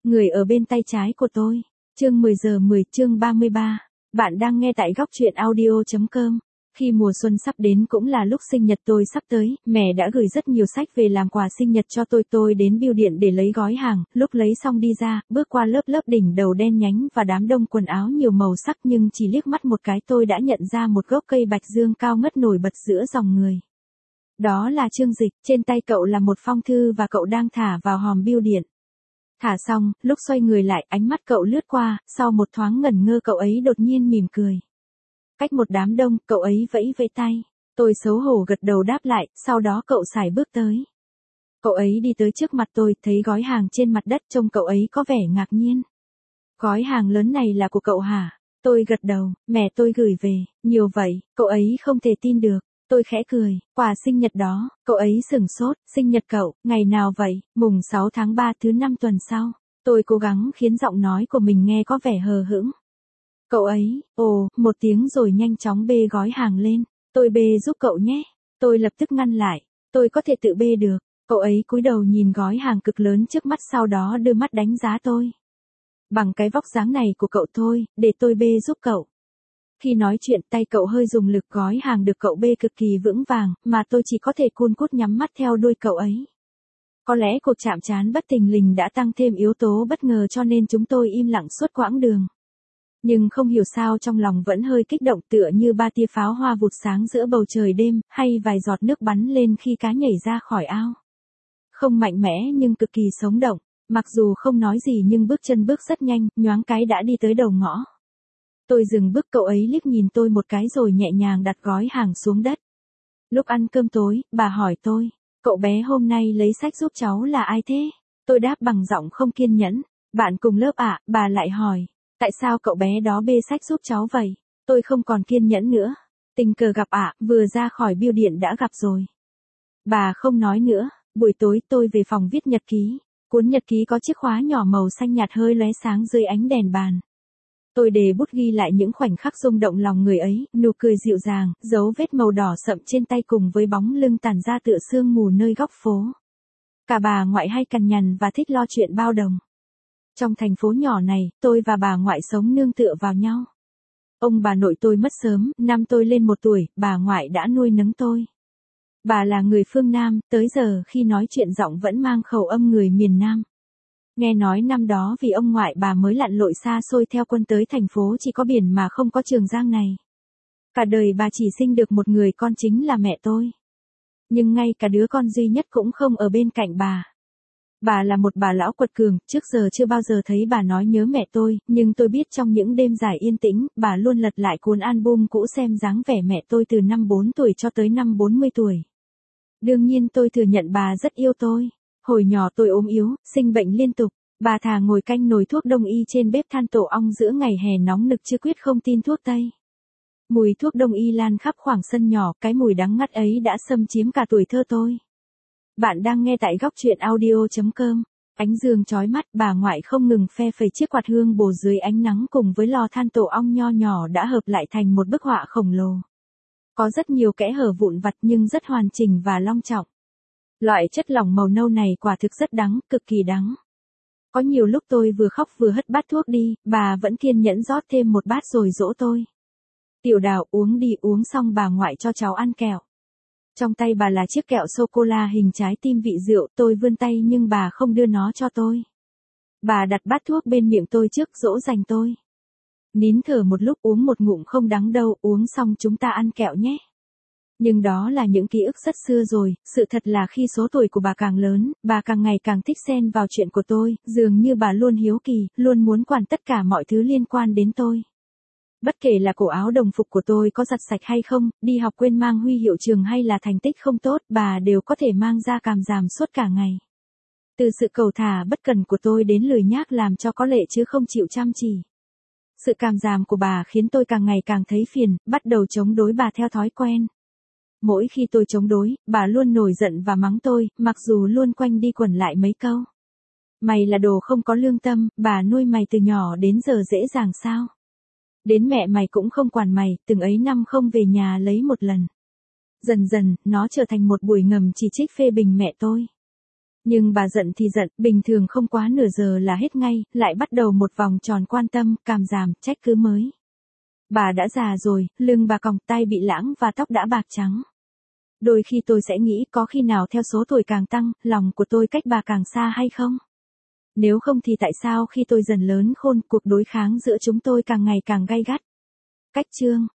Người ở bên tay trái của tôi. Chương 10 giờ 10, chương 33. Bạn đang nghe tại góc truyện audio.com. Khi mùa xuân sắp đến cũng là lúc sinh nhật tôi sắp tới, mẹ đã gửi rất nhiều sách về làm quà sinh nhật cho tôi đến bưu điện để lấy gói hàng, lúc lấy xong đi ra, bước qua lớp đỉnh đầu đen nhánh và đám đông quần áo nhiều màu sắc nhưng chỉ liếc mắt một cái tôi đã nhận ra một gốc cây bạch dương cao ngất nổi bật giữa dòng người. Đó là Trương Dịch, trên tay cậu là một phong thư và cậu đang thả vào hòm bưu điện. Thả xong, lúc xoay người lại ánh mắt cậu lướt qua, sau một thoáng ngẩn ngơ cậu ấy đột nhiên mỉm cười. Cách một đám đông, cậu ấy vẫy vẫy tay. Tôi xấu hổ gật đầu đáp lại, sau đó cậu sải bước tới. Cậu ấy đi tới trước mặt tôi, thấy gói hàng trên mặt đất trông cậu ấy có vẻ ngạc nhiên. Gói hàng lớn này là của cậu hả? Tôi gật đầu, mẹ tôi gửi về, nhiều vậy, cậu ấy không thể tin được. Tôi khẽ cười, quà sinh nhật đó, cậu ấy sửng sốt, sinh nhật cậu, ngày nào vậy, mùng 6 tháng 3 thứ 5 tuần sau. Tôi cố gắng khiến giọng nói của mình nghe có vẻ hờ hững. Cậu ấy, một tiếng rồi nhanh chóng bê gói hàng lên, tôi bê giúp cậu nhé. Tôi lập tức ngăn lại, tôi có thể tự bê được. Cậu ấy cúi đầu nhìn gói hàng cực lớn trước mắt sau đó đưa mắt đánh giá tôi. Bằng cái vóc dáng này của cậu thôi, để tôi bê giúp cậu. Khi nói chuyện tay cậu hơi dùng lực gói hàng được cậu bê cực kỳ vững vàng, mà tôi chỉ có thể cun cút nhắm mắt theo đuôi cậu ấy. Có lẽ cuộc chạm trán bất thình lình đã tăng thêm yếu tố bất ngờ cho nên chúng tôi im lặng suốt quãng đường. Nhưng không hiểu sao trong lòng vẫn hơi kích động tựa như ba tia pháo hoa vụt sáng giữa bầu trời đêm, hay vài giọt nước bắn lên khi cá nhảy ra khỏi ao. Không mạnh mẽ nhưng cực kỳ sống động, mặc dù không nói gì nhưng bước chân bước rất nhanh, nhoáng cái đã đi tới đầu ngõ. Tôi dừng bước cậu ấy liếc nhìn tôi một cái rồi nhẹ nhàng đặt gói hàng xuống đất. Lúc ăn cơm tối, bà hỏi tôi, cậu bé hôm nay lấy sách giúp cháu là ai thế? Tôi đáp bằng giọng không kiên nhẫn, bạn cùng lớp ạ, bà lại hỏi, tại sao cậu bé đó bê sách giúp cháu vậy? Tôi không còn kiên nhẫn nữa, tình cờ gặp ạ, vừa ra khỏi bưu điện đã gặp rồi. Bà không nói nữa, buổi tối tôi về phòng viết nhật ký, cuốn nhật ký có chiếc khóa nhỏ màu xanh nhạt hơi lóe sáng dưới ánh đèn bàn. Tôi đề bút ghi lại những khoảnh khắc rung động lòng người ấy, nụ cười dịu dàng, dấu vết màu đỏ sậm trên tay cùng với bóng lưng tản ra tựa sương mù nơi góc phố. Cả bà ngoại hay cằn nhằn và thích lo chuyện bao đồng. Trong thành phố nhỏ này, tôi và bà ngoại sống nương tựa vào nhau. Ông bà nội tôi mất sớm, năm tôi lên 1 tuổi, bà ngoại đã nuôi nấng tôi. Bà là người phương Nam, tới giờ khi nói chuyện giọng vẫn mang khẩu âm người miền Nam. Nghe nói năm đó vì ông ngoại bà mới lặn lội xa xôi theo quân tới thành phố chỉ có biển mà không có Trường Giang này. Cả đời bà chỉ sinh được một người con chính là mẹ tôi. Nhưng ngay cả đứa con duy nhất cũng không ở bên cạnh bà. Bà là một bà lão quật cường, trước giờ chưa bao giờ thấy bà nói nhớ mẹ tôi, nhưng tôi biết trong những đêm dài yên tĩnh, bà luôn lật lại cuốn album cũ xem dáng vẻ mẹ tôi từ năm 4 tuổi cho tới năm 40 tuổi. Đương nhiên tôi thừa nhận bà rất yêu tôi. Hồi nhỏ tôi ốm yếu, sinh bệnh liên tục, bà thà ngồi canh nồi thuốc đông y trên bếp than tổ ong giữa ngày hè nóng nực chứ quyết không tin thuốc Tây. Mùi thuốc đông y lan khắp khoảng sân nhỏ, cái mùi đắng ngắt ấy đã xâm chiếm cả tuổi thơ tôi. Bạn đang nghe tại góc truyện audio.com. Ánh dương chói mắt, bà ngoại không ngừng phe phẩy chiếc quạt hương bồ dưới ánh nắng cùng với lò than tổ ong nho nhỏ đã hợp lại thành một bức họa khổng lồ. Có rất nhiều kẽ hở vụn vặt nhưng rất hoàn chỉnh và long trọng. Loại chất lỏng màu nâu này quả thực rất đắng, cực kỳ đắng. Có nhiều lúc tôi vừa khóc vừa hất bát thuốc đi, bà vẫn kiên nhẫn rót thêm một bát rồi dỗ tôi. Tiểu Đào uống đi, uống xong bà ngoại cho cháu ăn kẹo. Trong tay bà là chiếc kẹo sô-cô-la hình trái tim vị rượu, tôi vươn tay nhưng bà không đưa nó cho tôi. Bà đặt bát thuốc bên miệng tôi trước dỗ dành tôi. Nín thở một lúc, uống một ngụm không đắng đâu, uống xong chúng ta ăn kẹo nhé. Nhưng đó là những ký ức rất xưa rồi, sự thật là khi số tuổi của bà càng lớn, bà càng ngày càng thích xen vào chuyện của tôi, dường như bà luôn hiếu kỳ, luôn muốn quản tất cả mọi thứ liên quan đến tôi. Bất kể là cổ áo đồng phục của tôi có giặt sạch hay không, đi học quên mang huy hiệu trường hay là thành tích không tốt, bà đều có thể mang ra càm ràm suốt cả ngày. Từ sự cầu thả bất cần của tôi đến lười nhác làm cho có lệ chứ không chịu chăm chỉ. Sự càm ràm của bà khiến tôi càng ngày càng thấy phiền, bắt đầu chống đối bà theo thói quen. Mỗi khi tôi chống đối, bà luôn nổi giận và mắng tôi, mặc dù luôn quanh đi quẩn lại mấy câu. Mày là đồ không có lương tâm, bà nuôi mày từ nhỏ đến giờ dễ dàng sao? Đến mẹ mày cũng không quản mày, từng ấy năm không về nhà lấy một lần. Dần dần, nó trở thành một buổi ngầm chỉ trích phê bình mẹ tôi. Nhưng bà giận thì giận, bình thường không quá nửa giờ là hết ngay, lại bắt đầu một vòng tròn quan tâm, càm ràm, trách cứ mới. Bà đã già rồi, lưng bà còng, tay bị lãng và tóc đã bạc trắng. Đôi khi tôi sẽ nghĩ có khi nào theo số tuổi càng tăng, lòng của tôi cách bà càng xa hay không? Nếu không thì tại sao khi tôi dần lớn khôn, cuộc đối kháng giữa chúng tôi càng ngày càng gay gắt? Cách chương